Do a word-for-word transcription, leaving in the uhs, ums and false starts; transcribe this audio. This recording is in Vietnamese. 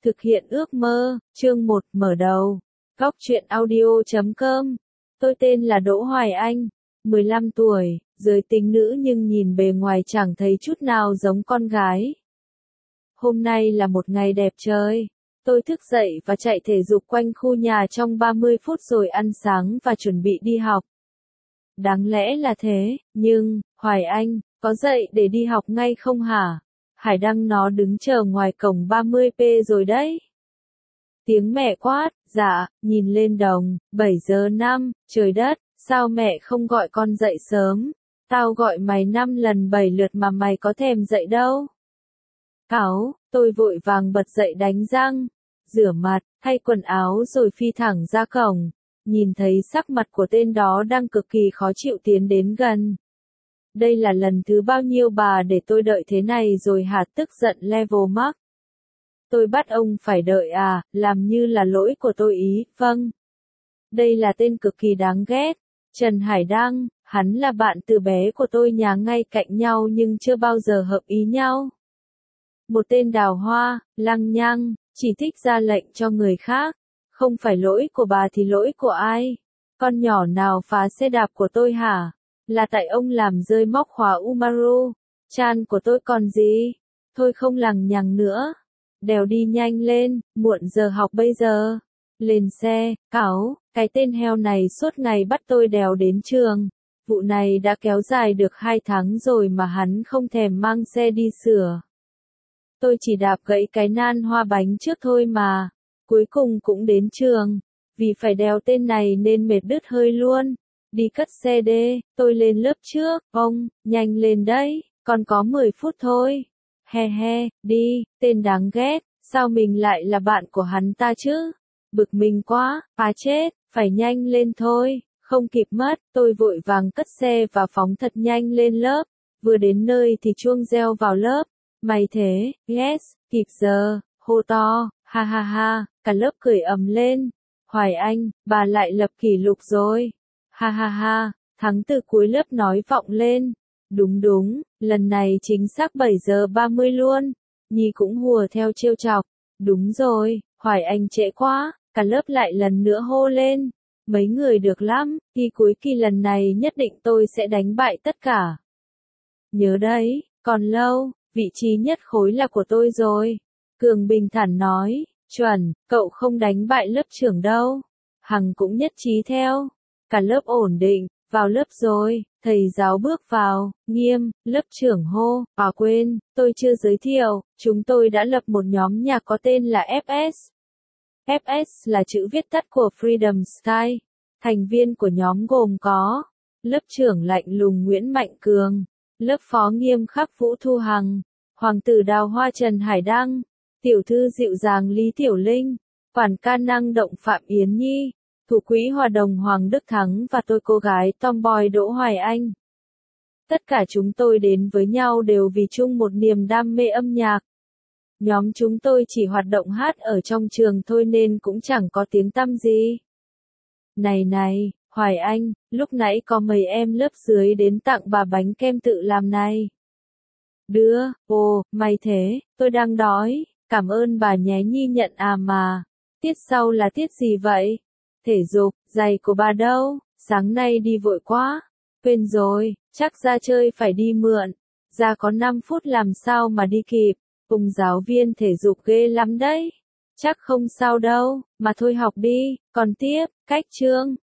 Thực hiện ước mơ, chương một mở đầu. Góc truyện audio chấm com. Tôi tên là Đỗ Hoài Anh, mười lăm tuổi, giới tính nữ nhưng nhìn bề ngoài chẳng thấy chút nào giống con gái. Hôm nay là một ngày đẹp trời. Tôi thức dậy và chạy thể dục quanh khu nhà trong ba mươi phút rồi ăn sáng và chuẩn bị đi học. Đáng lẽ là thế, nhưng, Hoài Anh, có dậy để đi học ngay không hả? Hải Đăng nó đứng chờ ngoài cổng ba mươi p rồi đấy. Tiếng mẹ quát, dạ, nhìn lên đồng, bảy giờ năm, trời đất, sao mẹ không gọi con dậy sớm? Tao gọi mày năm lần bảy lượt mà mày có thèm dậy đâu. Cáu, tôi vội vàng bật dậy đánh răng, rửa mặt, thay quần áo rồi phi thẳng ra cổng. Nhìn thấy sắc mặt của tên đó đang cực kỳ khó chịu tiến đến gần. Đây là lần thứ bao nhiêu bà để tôi đợi thế này rồi hả, tức giận level max. Tôi bắt ông phải đợi à, làm như là lỗi của tôi ý, vâng. Đây là tên cực kỳ đáng ghét. Trần Hải Đăng, hắn là bạn từ bé của tôi, nhà ngay cạnh nhau nhưng chưa bao giờ hợp ý nhau. Một tên đào hoa, lăng nhăng, chỉ thích ra lệnh cho người khác. Không phải lỗi của bà thì lỗi của ai? Con nhỏ nào phá xe đạp của tôi hả? Là tại ông làm rơi móc khóa Umaru. Chan của tôi còn gì? Thôi không lằng nhằng nữa. Đèo đi nhanh lên, muộn giờ học bây giờ. Lên xe, cáu, cái tên heo này suốt ngày bắt tôi đèo đến trường. Vụ này đã kéo dài được hai tháng rồi mà hắn không thèm mang xe đi sửa. Tôi chỉ đạp gãy cái nan hoa bánh trước thôi mà. Cuối cùng cũng đến trường. Vì phải đèo tên này nên mệt đứt hơi luôn. Đi cất xe đê, tôi lên lớp trước, ông, nhanh lên đấy, còn có mười phút thôi. He he, đi, tên đáng ghét, sao mình lại là bạn của hắn ta chứ? Bực mình quá, phá chết, phải nhanh lên thôi, không kịp mất, tôi vội vàng cất xe và phóng thật nhanh lên lớp. Vừa đến nơi thì chuông reo vào lớp. Mày thế, yes, kịp giờ, hô to, ha ha ha, cả lớp cười ầm lên. Hoài Anh, bà lại lập kỷ lục rồi. Ha ha ha, thắng từ cuối lớp nói vọng lên. Đúng đúng, lần này chính xác bảy giờ ba mươi luôn. Nhi cũng hùa theo trêu chọc. Đúng rồi, Hoài Anh trễ quá, cả lớp lại lần nữa hô lên. Mấy người được lắm, thi cuối kỳ lần này nhất định tôi sẽ đánh bại tất cả. Nhớ đấy, còn lâu, vị trí nhất khối là của tôi rồi. Cường bình thản nói, chuẩn, cậu không đánh bại lớp trưởng đâu. Hằng cũng nhất trí theo. Cả lớp ổn định, vào lớp rồi, thầy giáo bước vào, nghiêm, lớp trưởng hô, à quên, tôi chưa giới thiệu, chúng tôi đã lập một nhóm nhạc có tên là ép ét. ép ét là chữ viết tắt của Freedom Style. Thành viên của nhóm gồm có, lớp trưởng lạnh lùng Nguyễn Mạnh Cường, lớp phó nghiêm khắc Vũ Thu Hằng, hoàng tử đào hoa Trần Hải Đăng, tiểu thư dịu dàng Lý Tiểu Linh, quản ca năng động Phạm Yến Nhi, thủ quỹ hòa đồng Hoàng Đức Thắng và tôi cô gái tomboy Đỗ Hoài Anh. Tất cả chúng tôi đến với nhau đều vì chung một niềm đam mê âm nhạc. Nhóm chúng tôi chỉ hoạt động hát ở trong trường thôi nên cũng chẳng có tiếng tăm gì. Này này, Hoài Anh, lúc nãy có mấy em lớp dưới đến tặng bà bánh kem tự làm này. Đưa, ồ, may thế, tôi đang đói, cảm ơn bà nhé Nhi nhận à mà. Tiết sau là tiết gì vậy? Thể dục, giày của bà đâu? Sáng nay đi vội quá. Quên rồi, chắc ra chơi phải đi mượn. Ra có năm phút làm sao mà đi kịp. Cùng giáo viên thể dục ghê lắm đấy. Chắc không sao đâu, mà thôi học đi. Còn tiếp, cách chương.